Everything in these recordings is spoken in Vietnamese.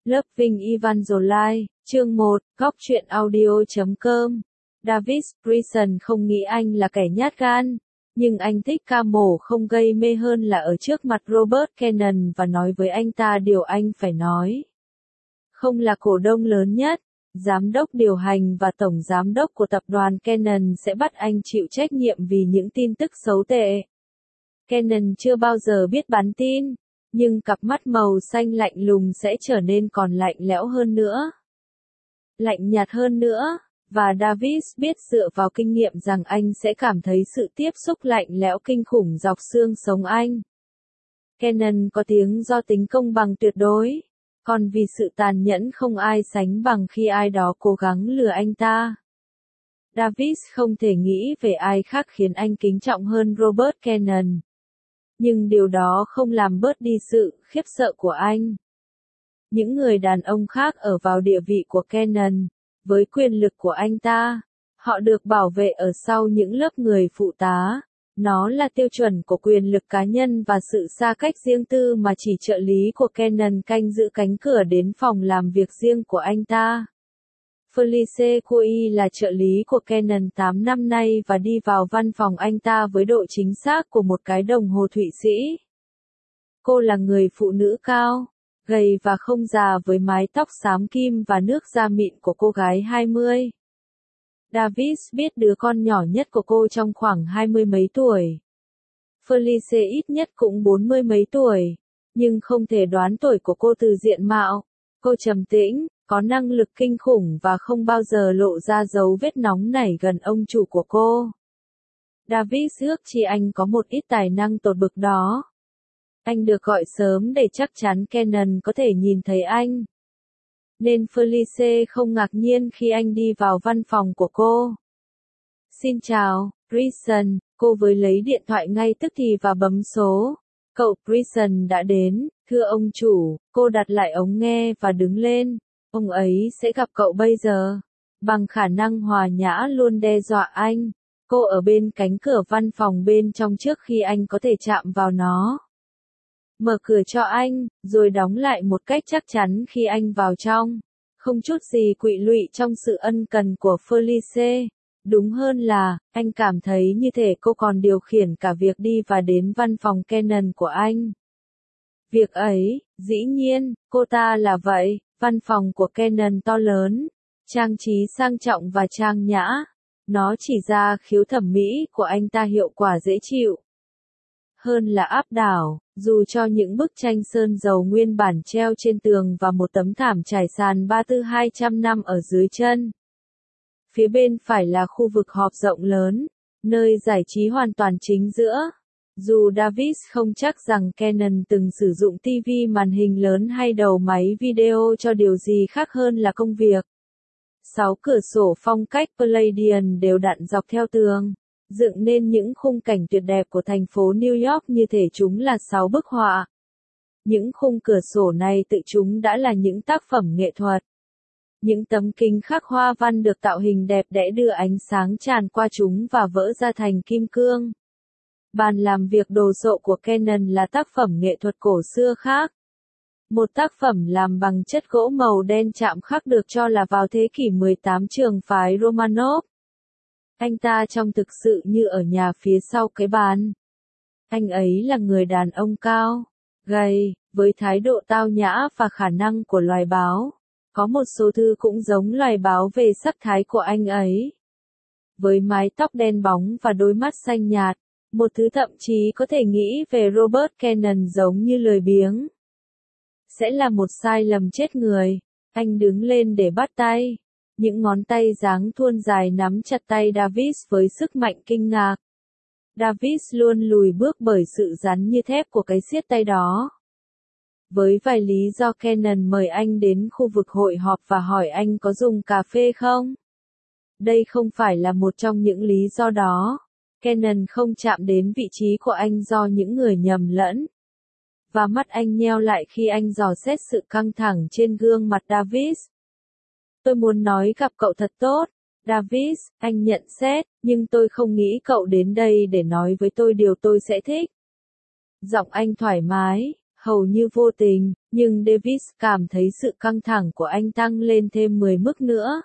Loving Evangeline, chương 1, góc truyện audio.com. David Grayson không nghĩ anh là kẻ nhát gan, nhưng anh thích ca mổ không gây mê hơn là ở trước mặt Robert Cannon và nói với anh ta điều anh phải nói. Không là cổ đông lớn nhất, giám đốc điều hành và tổng giám đốc của tập đoàn Cannon sẽ bắt anh chịu trách nhiệm vì những tin tức xấu tệ. Cannon chưa bao giờ biết bán tin, nhưng cặp mắt màu xanh lạnh lùng sẽ trở nên còn lạnh lẽo hơn nữa. Lạnh nhạt hơn nữa, và David biết dựa vào kinh nghiệm rằng anh sẽ cảm thấy sự tiếp xúc lạnh lẽo kinh khủng dọc xương sống anh. Cannon có tiếng do tính công bằng tuyệt đối, còn vì sự tàn nhẫn không ai sánh bằng khi ai đó cố gắng lừa anh ta. David không thể nghĩ về ai khác khiến anh kính trọng hơn Robert Cannon. Nhưng điều đó không làm bớt đi sự khiếp sợ của anh. Những người đàn ông khác ở vào địa vị của Cannon, với quyền lực của anh ta, họ được bảo vệ ở sau những lớp người phụ tá. Nó là tiêu chuẩn của quyền lực cá nhân và sự xa cách riêng tư mà chỉ trợ lý của Cannon canh giữ cánh cửa đến phòng làm việc riêng của anh ta. Felice Coy là trợ lý của Cannon 8 năm nay và đi vào văn phòng anh ta với độ chính xác của một cái đồng hồ Thụy Sĩ. Cô là người phụ nữ cao, gầy và không già với mái tóc xám kim và nước da mịn của cô gái 20. David biết đứa con nhỏ nhất của cô trong khoảng 20 mấy tuổi. Felice ít nhất cũng 40 mấy tuổi, nhưng không thể đoán tuổi của cô từ diện mạo. Cô trầm tĩnh, có năng lực kinh khủng và không bao giờ lộ ra dấu vết nóng nảy gần ông chủ của cô. David ước chi anh có một ít tài năng tột bực đó. Anh được gọi sớm để chắc chắn Cannon có thể nhìn thấy anh. Nên Felice không ngạc nhiên khi anh đi vào văn phòng của cô. Xin chào, Grayson, cô với lấy điện thoại ngay tức thì và bấm số. Cậu Grayson đã đến, thưa ông chủ, cô đặt lại ống nghe và đứng lên. Ông ấy sẽ gặp cậu bây giờ. Bằng khả năng hòa nhã luôn đe dọa anh. Cô ở bên cánh cửa văn phòng bên trong trước khi anh có thể chạm vào nó. Mở cửa cho anh, rồi đóng lại một cách chắc chắn khi anh vào trong. Không chút gì quỵ lụy trong sự ân cần của Felice. Đúng hơn là, anh cảm thấy như thể cô còn điều khiển cả việc đi và đến văn phòng Cannon của anh. Việc ấy, dĩ nhiên, cô ta là vậy. Văn phòng của Cannon to lớn, trang trí sang trọng và trang nhã. Nó chỉ ra khiếu thẩm mỹ của anh ta hiệu quả dễ chịu hơn là áp đảo, dù cho những bức tranh sơn dầu nguyên bản treo trên tường và một tấm thảm trải sàn 200 năm ở dưới chân. Phía bên phải là khu vực họp rộng lớn, nơi giải trí hoàn toàn chính giữa. Dù David không chắc rằng Cannon từng sử dụng TV màn hình lớn hay đầu máy video cho điều gì khác hơn là công việc. 6 cửa sổ phong cách Palladian đều đặn dọc theo tường, dựng nên những khung cảnh tuyệt đẹp của thành phố New York như thể chúng là 6 bức họa. Những khung cửa sổ này tự chúng đã là những tác phẩm nghệ thuật. Những tấm kính khắc hoa văn được tạo hình đẹp đẽ đưa ánh sáng tràn qua chúng và vỡ ra thành kim cương. Bàn làm việc đồ sộ của Cannon là tác phẩm nghệ thuật cổ xưa khác. Một tác phẩm làm bằng chất gỗ màu đen chạm khắc được cho là vào thế kỷ 18 trường phái Romanov. Anh ta trông thực sự như ở nhà phía sau cái bàn. Anh ấy là người đàn ông cao, gầy, với thái độ tao nhã và khả năng của loài báo. Có một số thư cũng giống loài báo về sắc thái của anh ấy. Với mái tóc đen bóng và đôi mắt xanh nhạt, một thứ thậm chí có thể nghĩ về Robert Cannon giống như lười biếng. Sẽ là một sai lầm chết người. Anh đứng lên để bắt tay. Những ngón tay dáng thuôn dài nắm chặt tay David với sức mạnh kinh ngạc. David luôn lùi bước bởi sự rắn như thép của cái siết tay đó. Với vài lý do Cannon mời anh đến khu vực hội họp và hỏi anh có dùng cà phê không? Đây không phải là một trong những lý do đó. Cannon không chạm đến vị trí của anh do những người nhầm lẫn. Và mắt anh nheo lại khi anh dò xét sự căng thẳng trên gương mặt David. Tôi muốn nói gặp cậu thật tốt, David, anh nhận xét, nhưng tôi không nghĩ cậu đến đây để nói với tôi điều tôi sẽ thích. Giọng anh thoải mái, hầu như vô tình, nhưng Davis cảm thấy sự căng thẳng của anh tăng lên thêm 10 mức nữa.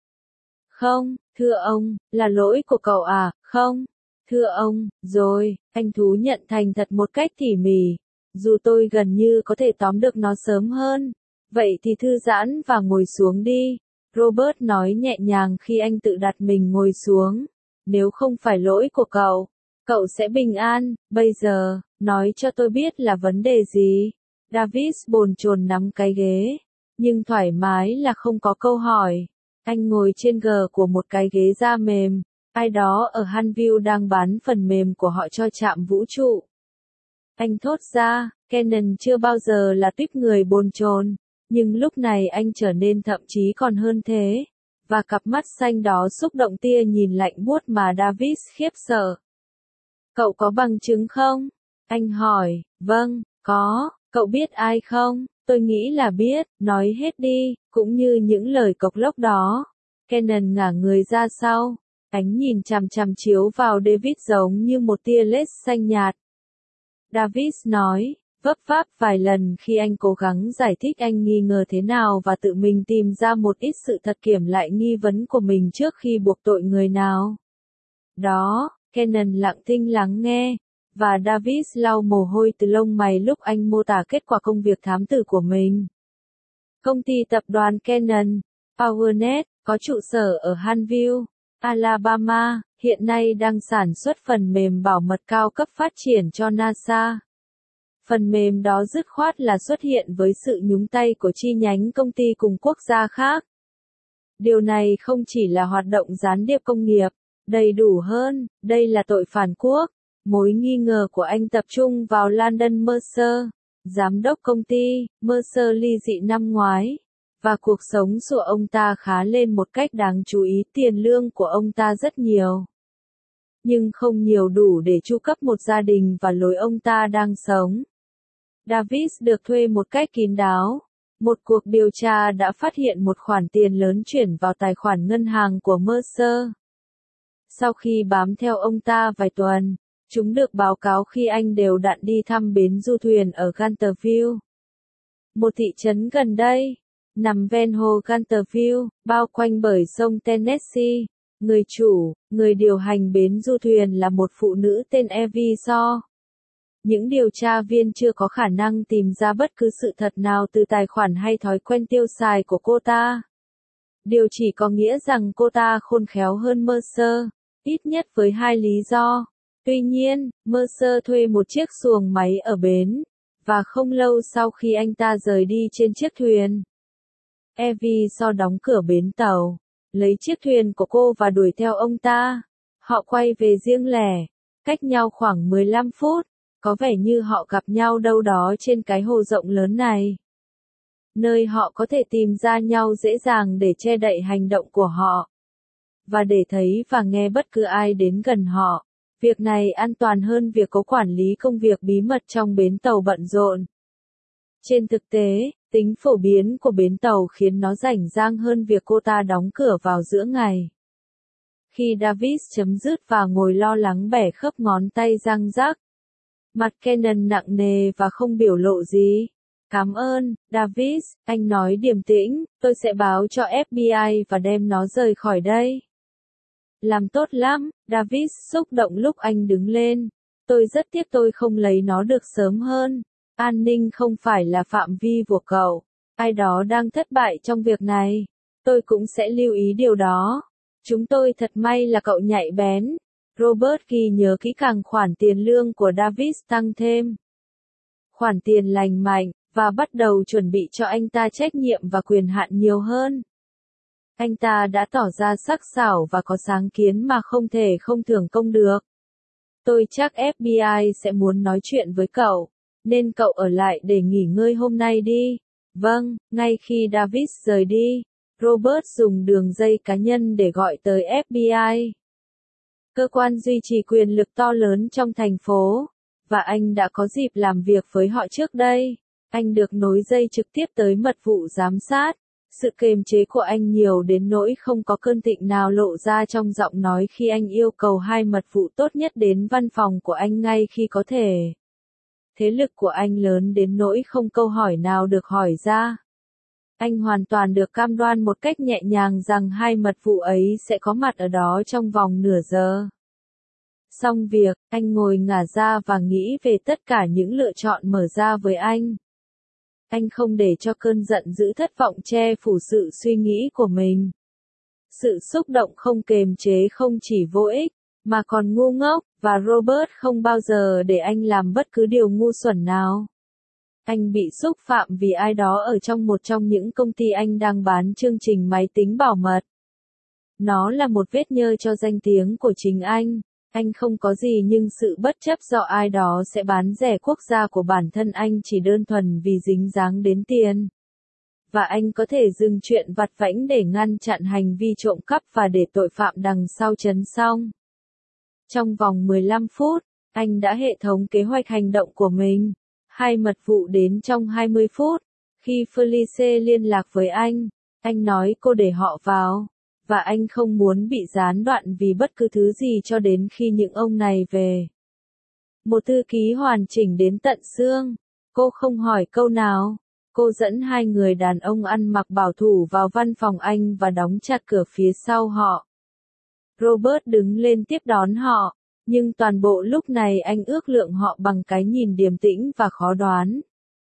Không, thưa ông, là lỗi của cậu à, không? Thưa ông, rồi, anh thú nhận thành thật một cách tỉ mỉ. Dù tôi gần như có thể tóm được nó sớm hơn. Vậy thì thư giãn và ngồi xuống đi. Robert nói nhẹ nhàng khi anh tự đặt mình ngồi xuống. Nếu không phải lỗi của cậu sẽ bình an. Bây giờ, nói cho tôi biết là vấn đề gì. Davis bồn chồn nắm cái ghế. Nhưng thoải mái là không có câu hỏi. Anh ngồi trên gờ của một cái ghế da mềm. Ai đó ở Hunview đang bán phần mềm của họ cho trạm vũ trụ. Anh thốt ra, Cannon chưa bao giờ là tuýp người bồn chồn, nhưng lúc này anh trở nên thậm chí còn hơn thế. Và cặp mắt xanh đó xúc động tia nhìn lạnh buốt mà Davis khiếp sợ. Cậu có bằng chứng không? Anh hỏi, vâng, có, cậu biết ai không? Tôi nghĩ là biết, nói hết đi, cũng như những lời cộc lốc đó. Cannon ngả người ra sau, ánh nhìn chằm chằm chiếu vào David giống như một tia laser xanh nhạt. Davis nói, vấp váp vài lần khi anh cố gắng giải thích anh nghi ngờ thế nào và tự mình tìm ra một ít sự thật kiểm lại nghi vấn của mình trước khi buộc tội người nào. Đó, Cannon lặng thinh lắng nghe, và Davis lau mồ hôi từ lông mày lúc anh mô tả kết quả công việc thám tử của mình. Công ty tập đoàn Cannon, PowerNet, có trụ sở ở Hunview, Alabama, hiện nay đang sản xuất phần mềm bảo mật cao cấp phát triển cho NASA. Phần mềm đó dứt khoát là xuất hiện với sự nhúng tay của chi nhánh công ty cùng quốc gia khác. Điều này không chỉ là hoạt động gián điệp công nghiệp, đầy đủ hơn, đây là tội phản quốc. Mối nghi ngờ của anh tập trung vào Landon Mercer, giám đốc công ty, Mercer ly dị năm ngoái. Và cuộc sống của ông ta khá lên một cách đáng chú ý, tiền lương của ông ta rất nhiều. Nhưng không nhiều đủ để chu cấp một gia đình và lối ông ta đang sống. Davis được thuê một cách kín đáo. Một cuộc điều tra đã phát hiện một khoản tiền lớn chuyển vào tài khoản ngân hàng của Mercer. Sau khi bám theo ông ta vài tuần, chúng được báo cáo khi anh đều đặn đi thăm bến du thuyền ở Gunterville, một thị trấn gần đây, nằm ven hồ Gunterville, bao quanh bởi sông Tennessee. Người điều hành bến du thuyền là một phụ nữ tên Evie Shaw. Những điều tra viên chưa có khả năng tìm ra bất cứ sự thật nào từ tài khoản hay thói quen tiêu xài của cô ta. Điều chỉ có nghĩa rằng cô ta khôn khéo hơn Mercer, ít nhất với hai lý do. Tuy nhiên, Mercer thuê một chiếc xuồng máy ở bến, và không lâu sau khi anh ta rời đi trên chiếc thuyền, Evie Shaw đóng cửa bến tàu, lấy chiếc thuyền của cô và đuổi theo ông ta. Họ quay về riêng lẻ, cách nhau khoảng 15 phút, có vẻ như họ gặp nhau đâu đó trên cái hồ rộng lớn này, nơi họ có thể tìm ra nhau dễ dàng để che đậy hành động của họ, và để thấy và nghe bất cứ ai đến gần họ. Việc này an toàn hơn việc có quản lý công việc bí mật trong bến tàu bận rộn. Trên thực tế, tính phổ biến của bến tàu khiến nó rảnh rang hơn việc cô ta đóng cửa vào giữa ngày. Khi Davis chấm dứt và ngồi lo lắng bẻ khớp ngón tay răng rắc, mặt Cannon nặng nề và không biểu lộ gì. Cảm ơn, Davis, anh nói điềm tĩnh, tôi sẽ báo cho FBI và đem nó rời khỏi đây. Làm tốt lắm, Davis xúc động lúc anh đứng lên. Tôi rất tiếc tôi không lấy nó được sớm hơn. An ninh không phải là phạm vi của cậu. Ai đó đang thất bại trong việc này. Tôi cũng sẽ lưu ý điều đó. Chúng tôi thật may là cậu nhạy bén. Robert ghi nhớ kỹ càng khoản tiền lương của Davis tăng thêm. Khoản tiền lành mạnh, và bắt đầu chuẩn bị cho anh ta trách nhiệm và quyền hạn nhiều hơn. Anh ta đã tỏ ra sắc sảo và có sáng kiến mà không thể không thưởng công được. Tôi chắc FBI sẽ muốn nói chuyện với cậu, nên cậu ở lại để nghỉ ngơi hôm nay đi. Vâng, ngay khi Davis rời đi, Robert dùng đường dây cá nhân để gọi tới FBI. Cơ quan duy trì quyền lực to lớn trong thành phố, và anh đã có dịp làm việc với họ trước đây. Anh được nối dây trực tiếp tới mật vụ giám sát. Sự kiềm chế của anh nhiều đến nỗi không có cơn thịnh nào lộ ra trong giọng nói khi anh yêu cầu hai mật vụ tốt nhất đến văn phòng của anh ngay khi có thể. Thế lực của anh lớn đến nỗi không câu hỏi nào được hỏi ra. Anh hoàn toàn được cam đoan một cách nhẹ nhàng rằng hai mật vụ ấy sẽ có mặt ở đó trong vòng nửa giờ. Xong việc, anh ngồi ngả ra và nghĩ về tất cả những lựa chọn mở ra với anh. Anh không để cho cơn giận dữ thất vọng che phủ sự suy nghĩ của mình. Sự xúc động không kềm chế không chỉ vô ích, mà còn ngu ngốc, và Robert không bao giờ để anh làm bất cứ điều ngu xuẩn nào. Anh bị xúc phạm vì ai đó ở trong một trong những công ty anh đang bán chương trình máy tính bảo mật. Nó là một vết nhơ cho danh tiếng của chính anh. Anh không có gì nhưng sự bất chấp do ai đó sẽ bán rẻ quốc gia của bản thân anh chỉ đơn thuần vì dính dáng đến tiền. Và anh có thể dừng chuyện vặt vãnh để ngăn chặn hành vi trộm cắp và để tội phạm đằng sau chấn xong. Trong vòng 15 phút, anh đã hệ thống kế hoạch hành động của mình. Hai mật vụ đến trong 20 phút. Khi Felice liên lạc với anh nói cô để họ vào. Và anh không muốn bị gián đoạn vì bất cứ thứ gì cho đến khi những ông này về. Một thư ký hoàn chỉnh đến tận xương. Cô không hỏi câu nào. Cô dẫn hai người đàn ông ăn mặc bảo thủ vào văn phòng anh và đóng chặt cửa phía sau họ. Robert đứng lên tiếp đón họ, nhưng toàn bộ lúc này anh ước lượng họ bằng cái nhìn điềm tĩnh và khó đoán.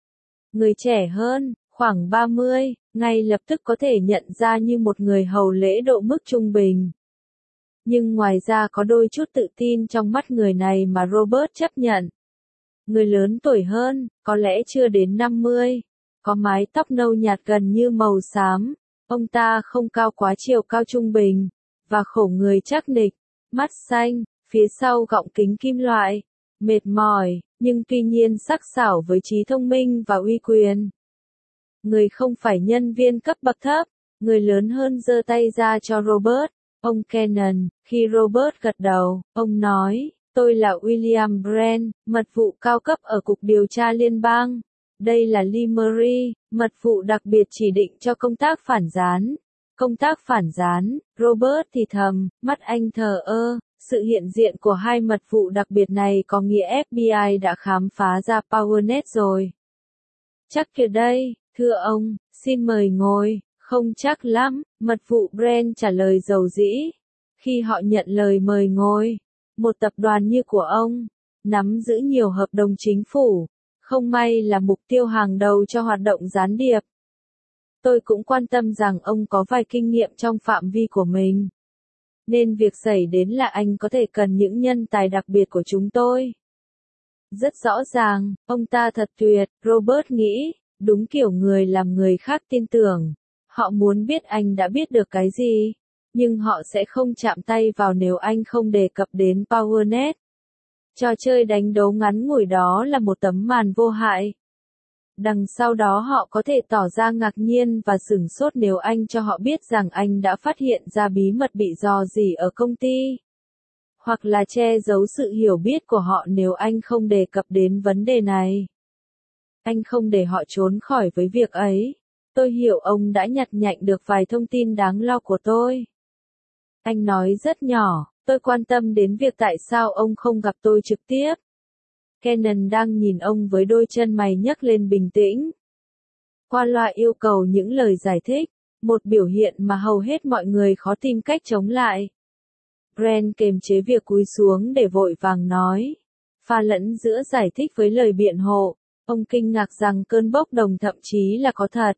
Người trẻ hơn, khoảng 30, ngay lập tức có thể nhận ra như một người hầu lễ độ mức trung bình. Nhưng ngoài ra có đôi chút tự tin trong mắt người này mà Robert chấp nhận. Người lớn tuổi hơn, có lẽ chưa đến 50, có mái tóc nâu nhạt gần như màu xám, ông ta không cao quá chiều cao trung bình, và khổ người chắc nịch, mắt xanh, phía sau gọng kính kim loại, mệt mỏi, nhưng tuy nhiên sắc sảo với trí thông minh và uy quyền. Người không phải nhân viên cấp bậc thấp, người lớn hơn giơ tay ra cho Robert, ông Cannon. Khi Robert gật đầu, ông nói, tôi là William Brand, mật vụ cao cấp ở Cục Điều tra Liên bang. Đây là Lee Murray, mật vụ đặc biệt chỉ định cho công tác phản gián. Công tác phản gián, Robert thì thầm, mắt anh thờ ơ. Sự hiện diện của hai mật vụ đặc biệt này có nghĩa FBI đã khám phá ra PowerNet rồi. Chắc kìa đây, thưa ông, xin mời ngồi, không chắc lắm, mật vụ Brand trả lời dầu dĩ. Khi họ nhận lời mời ngồi, một tập đoàn như của ông, nắm giữ nhiều hợp đồng chính phủ, không may là mục tiêu hàng đầu cho hoạt động gián điệp. Tôi cũng quan tâm rằng ông có vài kinh nghiệm trong phạm vi của mình. Nên việc xảy đến là anh có thể cần những nhân tài đặc biệt của chúng tôi. Rất rõ ràng, ông ta thật tuyệt, Robert nghĩ, đúng kiểu người làm người khác tin tưởng. Họ muốn biết anh đã biết được cái gì, nhưng họ sẽ không chạm tay vào nếu anh không đề cập đến PowerNet. Trò chơi đánh đố ngắn ngủi đó là một tấm màn vô hại. Đằng sau đó họ có thể tỏ ra ngạc nhiên và sửng sốt nếu anh cho họ biết rằng anh đã phát hiện ra bí mật bị rò rỉ ở công ty. Hoặc là che giấu sự hiểu biết của họ nếu anh không đề cập đến vấn đề này. Anh không để họ trốn khỏi với việc ấy. Tôi hiểu ông đã nhặt nhạnh được vài thông tin đáng lo của tôi. Anh nói rất nhỏ, tôi quan tâm đến việc tại sao ông không gặp tôi trực tiếp. Cannon đang nhìn ông với đôi chân mày nhấc lên bình tĩnh. Qua loa yêu cầu những lời giải thích, một biểu hiện mà hầu hết mọi người khó tìm cách chống lại. Brand kềm chế việc cúi xuống để vội vàng nói. Pha lẫn giữa giải thích với lời biện hộ, ông kinh ngạc rằng cơn bốc đồng thậm chí là có thật.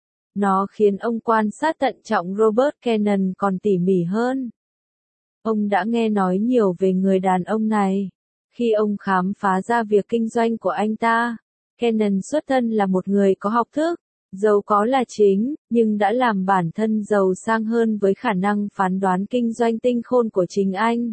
Nó khiến ông quan sát tận trọng Robert Cannon còn tỉ mỉ hơn. Ông đã nghe nói nhiều về người đàn ông này. Khi ông khám phá ra việc kinh doanh của anh ta, Cannon xuất thân là một người có học thức, giàu có là chính, nhưng đã làm bản thân giàu sang hơn với khả năng phán đoán kinh doanh tinh khôn của chính anh.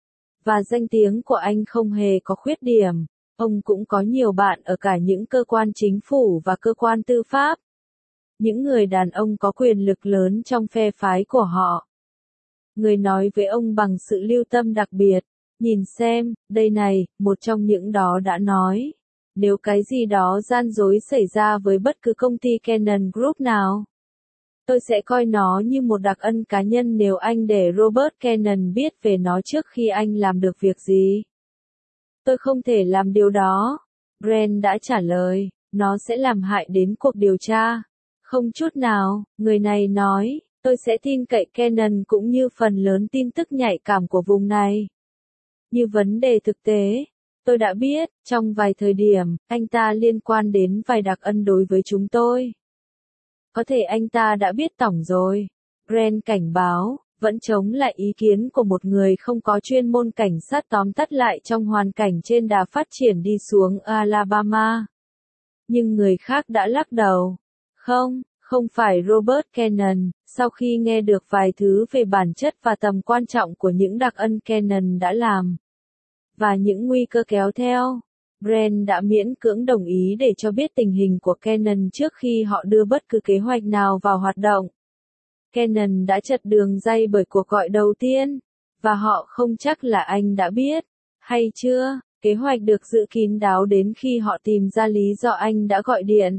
Và danh tiếng của anh không hề có khuyết điểm. Ông cũng có nhiều bạn ở cả những cơ quan chính phủ và cơ quan tư pháp. Những người đàn ông có quyền lực lớn trong phe phái của họ. Người nói với ông bằng sự lưu tâm đặc biệt. Nhìn xem, đây này, một trong những đó đã nói. Nếu cái gì đó gian dối xảy ra với bất cứ công ty Cannon Group nào, tôi sẽ coi nó như một đặc ân cá nhân nếu anh để Robert Cannon biết về nó trước khi anh làm được việc gì. Tôi không thể làm điều đó. Brent đã trả lời, nó sẽ làm hại đến cuộc điều tra. Không chút nào, người này nói, tôi sẽ tin cậy Cannon cũng như phần lớn tin tức nhạy cảm của vùng này. Như vấn đề thực tế, tôi đã biết, trong vài thời điểm, anh ta liên quan đến vài đặc ân đối với chúng tôi. Có thể anh ta đã biết tổng rồi. Brent cảnh báo, vẫn chống lại ý kiến của một người không có chuyên môn cảnh sát tóm tắt lại trong hoàn cảnh trên đà phát triển đi xuống Alabama. Nhưng người khác đã lắc đầu. Không phải Robert Cannon, sau khi nghe được vài thứ về bản chất và tầm quan trọng của những đặc ân Cannon đã làm. Và những nguy cơ kéo theo. Brent đã miễn cưỡng đồng ý để cho biết tình hình của Cannon trước khi họ đưa bất cứ kế hoạch nào vào hoạt động. Cannon đã chật đường ray bởi cuộc gọi đầu tiên, và họ không chắc là anh đã biết, hay chưa, kế hoạch được giữ kín đáo đến khi họ tìm ra lý do anh đã gọi điện.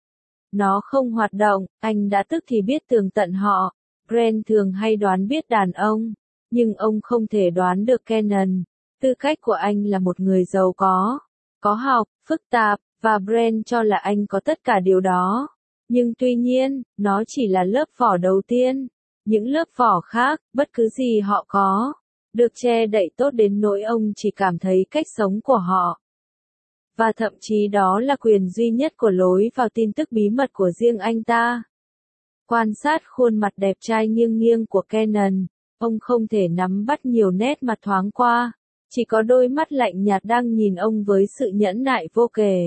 Nó không hoạt động, anh đã tức thì biết tường tận họ. Brent thường hay đoán biết đàn ông, nhưng ông không thể đoán được Cannon. Tư cách của anh là một người giàu có học, phức tạp, và Brent cho là anh có tất cả điều đó. Nhưng tuy nhiên, nó chỉ là lớp vỏ đầu tiên. Những lớp vỏ khác, bất cứ gì họ có, được che đậy tốt đến nỗi ông chỉ cảm thấy cách sống của họ. Và thậm chí đó là quyền duy nhất của lối vào tin tức bí mật của riêng anh ta. Quan sát khuôn mặt đẹp trai nghiêng nghiêng của Cannon, ông không thể nắm bắt nhiều nét mặt thoáng qua. Chỉ có đôi mắt lạnh nhạt đang nhìn ông với sự nhẫn nại vô kể.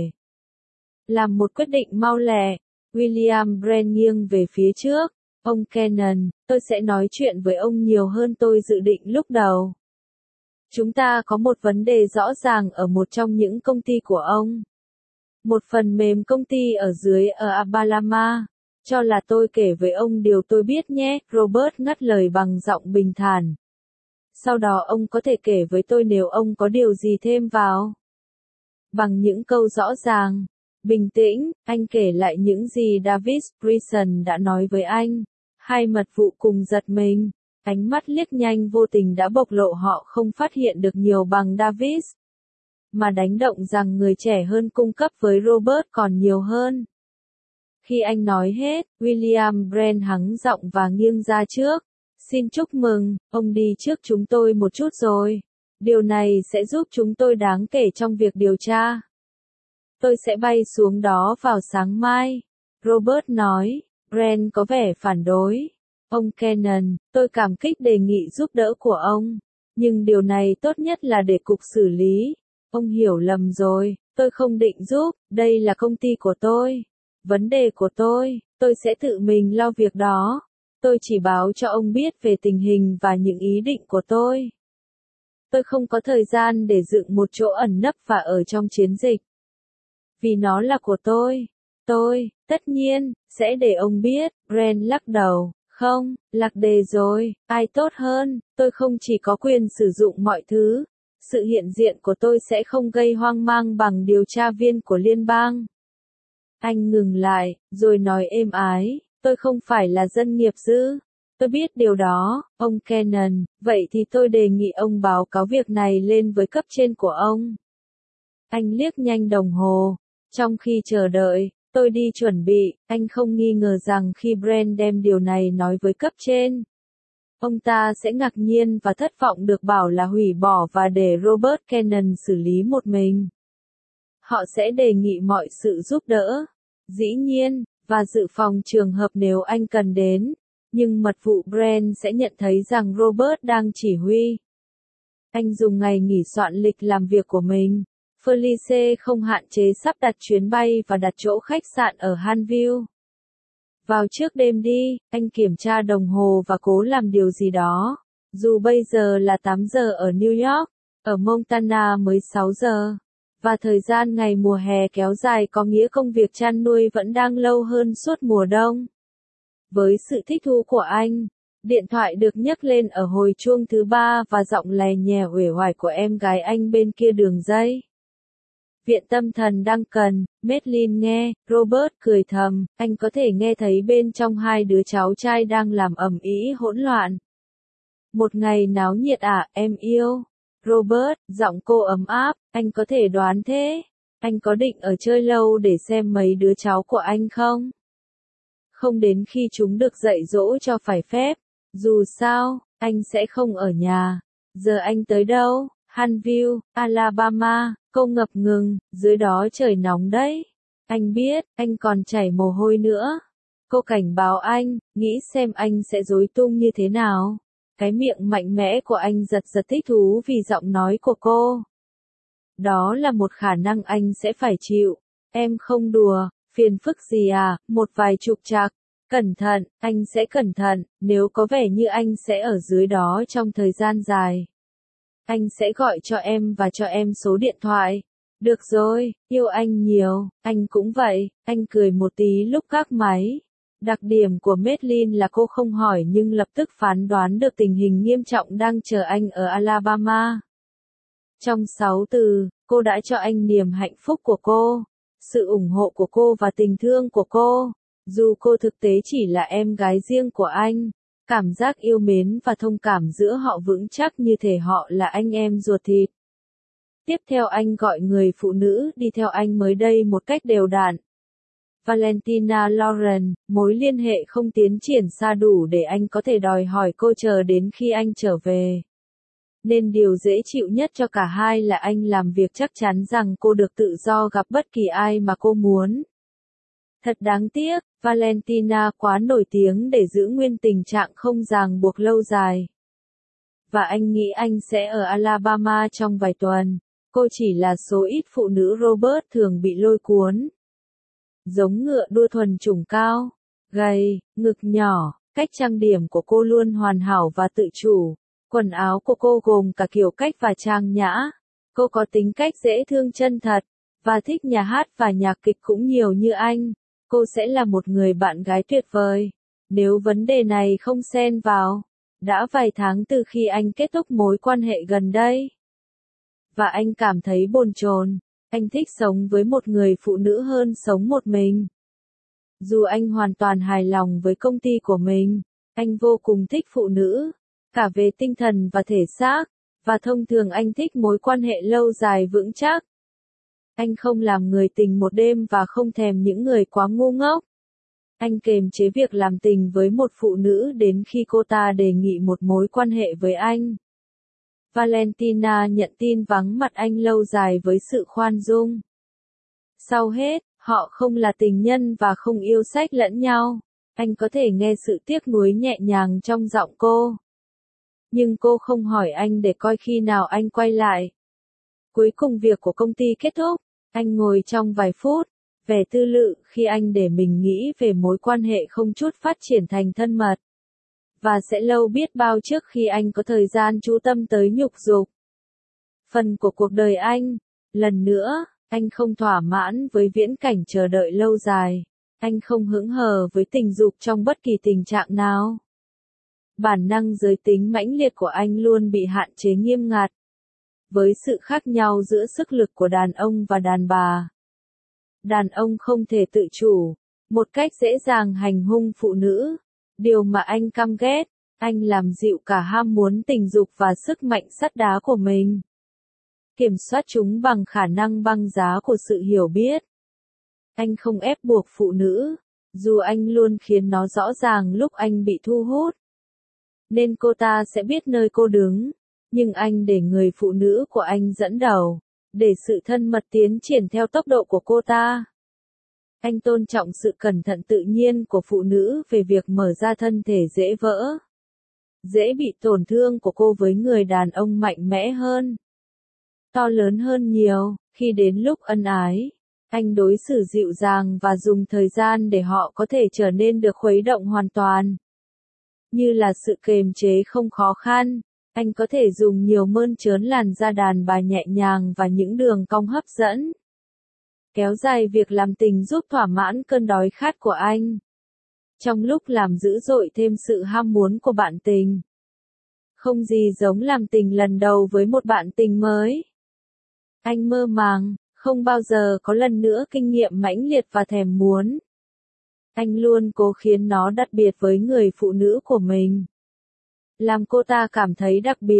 Làm một quyết định mau lẹ, William Brent nghiêng về phía trước. Ông Cannon, tôi sẽ nói chuyện với ông nhiều hơn tôi dự định lúc đầu. Chúng ta có một vấn đề rõ ràng ở một trong những công ty của ông. Một phần mềm công ty ở dưới ở Alabama. Cho là tôi kể với ông điều tôi biết nhé, Robert ngắt lời bằng giọng bình thản. Sau đó ông có thể kể với tôi nếu ông có điều gì thêm vào. Bằng những câu rõ ràng, bình tĩnh, anh kể lại những gì David Grayson đã nói với anh. Hai mật vụ cùng giật mình, ánh mắt liếc nhanh vô tình đã bộc lộ họ không phát hiện được nhiều bằng David. Mà đánh động rằng người trẻ hơn cung cấp với Robert còn nhiều hơn. Khi anh nói hết, William Brent hắng giọng và nghiêng ra trước. Xin chúc mừng, ông đi trước chúng tôi một chút rồi. Điều này sẽ giúp chúng tôi đáng kể trong việc điều tra. Tôi sẽ bay xuống đó vào sáng mai. Robert nói, Brent có vẻ phản đối. Ông Cannon, tôi cảm kích đề nghị giúp đỡ của ông. Nhưng điều này tốt nhất là để cục xử lý. Ông hiểu lầm rồi, tôi không định giúp, đây là công ty của tôi. Vấn đề của tôi sẽ tự mình lo việc đó. Tôi chỉ báo cho ông biết về tình hình và những ý định của tôi. Tôi không có thời gian để dựng một chỗ ẩn nấp và ở trong chiến dịch. Vì nó là của tôi, tất nhiên, sẽ để ông biết, Brent lắc đầu, không, lạc đề rồi, ai tốt hơn, tôi không chỉ có quyền sử dụng mọi thứ. Sự hiện diện của tôi sẽ không gây hoang mang bằng điều tra viên của liên bang. Anh ngừng lại, rồi nói êm ái, tôi không phải là dân nghiệp dư. Tôi biết điều đó, ông Cannon, vậy thì tôi đề nghị ông báo cáo việc này lên với cấp trên của ông. Anh liếc nhanh đồng hồ. Trong khi chờ đợi, tôi đi chuẩn bị, anh không nghi ngờ rằng khi Brent đem điều này nói với cấp trên, ông ta sẽ ngạc nhiên và thất vọng được bảo là hủy bỏ và để Robert Cannon xử lý một mình. Họ sẽ đề nghị mọi sự giúp đỡ, dĩ nhiên, và dự phòng trường hợp nếu anh cần đến, nhưng mật vụ Brent sẽ nhận thấy rằng Robert đang chỉ huy. Anh dùng ngày nghỉ soạn lịch làm việc của mình. Felice không hạn chế sắp đặt chuyến bay và đặt chỗ khách sạn ở Huntsville. Vào trước đêm đi, anh kiểm tra đồng hồ và cố làm điều gì đó. Dù bây giờ là 8 giờ ở New York, ở Montana mới 6 giờ. Và thời gian ngày mùa hè kéo dài có nghĩa công việc chăn nuôi vẫn đang lâu hơn suốt mùa đông. Với sự thích thú của anh, điện thoại được nhấc lên ở hồi chuông thứ 3 và giọng lè nhè uể oải của em gái anh bên kia đường dây. Viện tâm thần đang cần, Madeline nghe, Robert cười thầm, anh có thể nghe thấy bên trong hai đứa cháu trai đang làm ầm ĩ hỗn loạn. Một ngày náo nhiệt à, em yêu. Robert, giọng cô ấm áp, anh có thể đoán thế. Anh có định ở chơi lâu để xem mấy đứa cháu của anh không? Không đến khi chúng được dạy dỗ cho phải phép. Dù sao, anh sẽ không ở nhà. Giờ anh tới đâu? Huntsville, Alabama. Cô ngập ngừng, dưới đó trời nóng đấy. Anh biết, anh còn chảy mồ hôi nữa. Cô cảnh báo anh, nghĩ xem anh sẽ rối tung như thế nào. Cái miệng mạnh mẽ của anh giật giật thích thú vì giọng nói của cô. Đó là một khả năng anh sẽ phải chịu. Em không đùa, phiền phức gì à, một vài trục trặc. Cẩn thận, anh sẽ cẩn thận, nếu có vẻ như anh sẽ ở dưới đó trong thời gian dài. Anh sẽ gọi cho em và cho em số điện thoại. Được rồi, yêu anh nhiều, anh cũng vậy, anh cười một tí lúc gác máy. Đặc điểm của Madeline là cô không hỏi nhưng lập tức phán đoán được tình hình nghiêm trọng đang chờ anh ở Alabama. Trong 6 từ, cô đã cho anh niềm hạnh phúc của cô, sự ủng hộ của cô và tình thương của cô. Dù cô thực tế chỉ là em gái riêng của anh, cảm giác yêu mến và thông cảm giữa họ vững chắc như thể họ là anh em ruột thịt. Tiếp theo anh gọi người phụ nữ đi theo anh mới đây một cách đều đặn. Valentina Lauren, mối liên hệ không tiến triển xa đủ để anh có thể đòi hỏi cô chờ đến khi anh trở về. Nên điều dễ chịu nhất cho cả hai là anh làm việc chắc chắn rằng cô được tự do gặp bất kỳ ai mà cô muốn. Thật đáng tiếc, Valentina quá nổi tiếng để giữ nguyên tình trạng không ràng buộc lâu dài. Và anh nghĩ anh sẽ ở Alabama trong vài tuần. Cô chỉ là số ít phụ nữ Robert thường bị lôi cuốn. Giống ngựa đua thuần chủng cao, gầy, ngực nhỏ, cách trang điểm của cô luôn hoàn hảo và tự chủ. Quần áo của cô gồm cả kiểu cách và trang nhã. Cô có tính cách dễ thương chân thật, và thích nhà hát và nhạc kịch cũng nhiều như anh. Cô sẽ là một người bạn gái tuyệt vời, nếu vấn đề này không xen vào. Đã vài tháng từ khi anh kết thúc mối quan hệ gần đây. Và anh cảm thấy bồn chồn. Anh thích sống với một người phụ nữ hơn sống một mình. Dù anh hoàn toàn hài lòng với công ty của mình, anh vô cùng thích phụ nữ, cả về tinh thần và thể xác, và thông thường anh thích mối quan hệ lâu dài vững chắc. Anh không làm người tình một đêm và không thèm những người quá ngu ngốc. Anh kiềm chế việc làm tình với một phụ nữ đến khi cô ta đề nghị một mối quan hệ với anh. Valentina nhận tin vắng mặt anh lâu dài với sự khoan dung. Sau hết, họ không là tình nhân và không yêu sách lẫn nhau. Anh có thể nghe sự tiếc nuối nhẹ nhàng trong giọng cô. Nhưng cô không hỏi anh để coi khi nào anh quay lại. Cuối cùng việc của công ty kết thúc, anh ngồi trong vài phút, vẻ tư lự khi anh để mình nghĩ về mối quan hệ không chút phát triển thành thân mật. Và sẽ lâu biết bao trước khi anh có thời gian chú tâm tới nhục dục. Phần của cuộc đời anh, lần nữa, anh không thỏa mãn với viễn cảnh chờ đợi lâu dài. Anh không hững hờ với tình dục trong bất kỳ tình trạng nào. Bản năng giới tính mãnh liệt của anh luôn bị hạn chế nghiêm ngặt. Với sự khác nhau giữa sức lực của đàn ông và đàn bà. Đàn ông không thể tự chủ, một cách dễ dàng hành hung phụ nữ. Điều mà anh căm ghét, anh làm dịu cả ham muốn tình dục và sức mạnh sắt đá của mình. Kiểm soát chúng bằng khả năng băng giá của sự hiểu biết. Anh không ép buộc phụ nữ, dù anh luôn khiến nó rõ ràng lúc anh bị thu hút. Nên cô ta sẽ biết nơi cô đứng, nhưng anh để người phụ nữ của anh dẫn đầu, để sự thân mật tiến triển theo tốc độ của cô ta. Anh tôn trọng sự cẩn thận tự nhiên của phụ nữ về việc mở ra thân thể dễ vỡ, dễ bị tổn thương của cô với người đàn ông mạnh mẽ hơn, to lớn hơn nhiều. Khi đến lúc ân ái, anh đối xử dịu dàng và dùng thời gian để họ có thể trở nên được khuấy động hoàn toàn. Như là sự kiềm chế không khó khăn, anh có thể dùng nhiều mơn trớn làn da đàn bà nhẹ nhàng và những đường cong hấp dẫn. Kéo dài việc làm tình giúp thỏa mãn cơn đói khát của anh. Trong lúc làm dữ dội thêm sự ham muốn của bạn tình. Không gì giống làm tình lần đầu với một bạn tình mới. Anh mơ màng, không bao giờ có lần nữa kinh nghiệm mãnh liệt và thèm muốn. Anh luôn cố khiến nó đặc biệt với người phụ nữ của mình. Làm cô ta cảm thấy đặc biệt,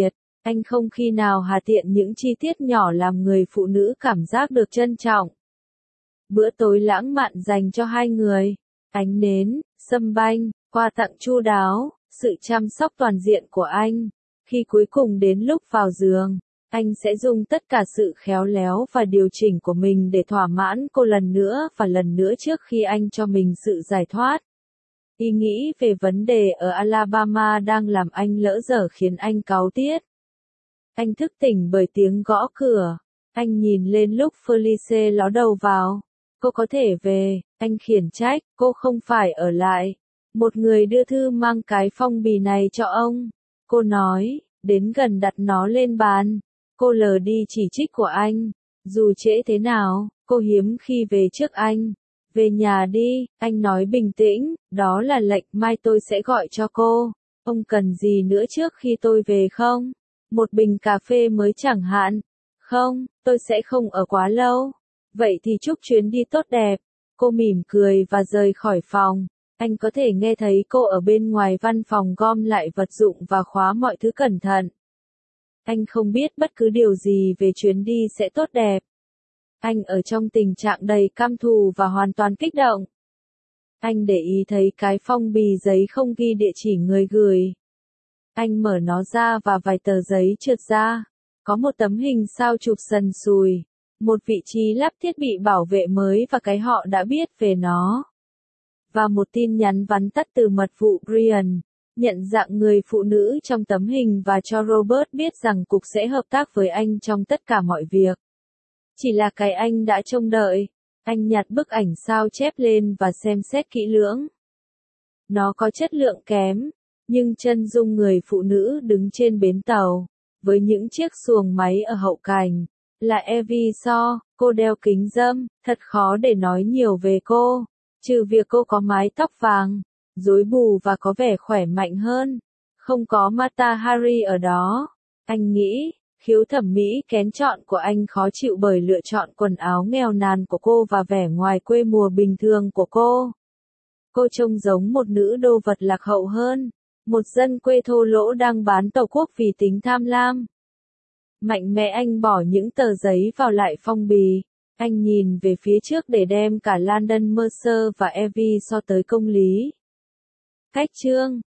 Anh không khi nào hà tiện những chi tiết nhỏ làm người phụ nữ cảm giác được trân trọng. Bữa tối lãng mạn dành cho hai người, ánh nến, sâm banh, quà tặng chu đáo, sự chăm sóc toàn diện của anh. Khi cuối cùng đến lúc vào giường, anh sẽ dùng tất cả sự khéo léo và điều chỉnh của mình để thỏa mãn cô lần nữa và lần nữa trước khi anh cho mình sự giải thoát. Ý nghĩ về vấn đề ở Alabama đang làm anh lỡ dở khiến anh cáu tiết. Anh thức tỉnh bởi tiếng gõ cửa. Anh nhìn lên lúc Felice ló đầu vào. Cô có thể về, anh khiển trách, cô không phải ở lại. Một người đưa thư mang cái phong bì này cho ông. Cô nói, đến gần đặt nó lên bàn. Cô lờ đi chỉ trích của anh. Dù trễ thế nào, cô hiếm khi về trước anh. Về nhà đi, anh nói bình tĩnh, đó là lệnh, mai tôi sẽ gọi cho cô. Ông cần gì nữa trước khi tôi về không? Một bình cà phê mới chẳng hạn. Không, tôi sẽ không ở quá lâu. Vậy thì chúc chuyến đi tốt đẹp. Cô mỉm cười và rời khỏi phòng. Anh có thể nghe thấy cô ở bên ngoài văn phòng gom lại vật dụng và khóa mọi thứ cẩn thận. Anh không biết bất cứ điều gì về chuyến đi sẽ tốt đẹp. Anh ở trong tình trạng đầy căm thù và hoàn toàn kích động. Anh để ý thấy cái phong bì giấy không ghi địa chỉ người gửi. Anh mở nó ra và vài tờ giấy trượt ra. Có một tấm hình sao chụp sần sùi, một vị trí lắp thiết bị bảo vệ mới và cái họ đã biết về nó. Và một tin nhắn vắn tắt từ mật vụ Brian, nhận dạng người phụ nữ trong tấm hình và cho Robert biết rằng cục sẽ hợp tác với anh trong tất cả mọi việc. Chỉ là cái anh đã trông đợi. Anh nhặt bức ảnh sao chép lên và xem xét kỹ lưỡng. Nó có chất lượng kém, nhưng chân dung người phụ nữ đứng trên bến tàu, với những chiếc xuồng máy ở hậu cành, là Evie Shaw. Cô đeo kính râm, thật khó để nói nhiều về cô, trừ việc cô có mái tóc vàng, rối bù và có vẻ khỏe mạnh hơn. Không có Mata Hari ở đó. Anh nghĩ, khiếu thẩm mỹ kén chọn của anh khó chịu bởi lựa chọn quần áo nghèo nàn của cô và vẻ ngoài quê mùa bình thường của cô. Cô trông giống một nữ đô vật lạc hậu hơn, một dân quê thô lỗ đang bán tàu quốc vì tính tham lam. Mạnh mẽ anh bỏ những tờ giấy vào lại phong bì. Anh nhìn về phía trước để đem cả Landon Mercer và Evie Shaw tới công lý. Cách chương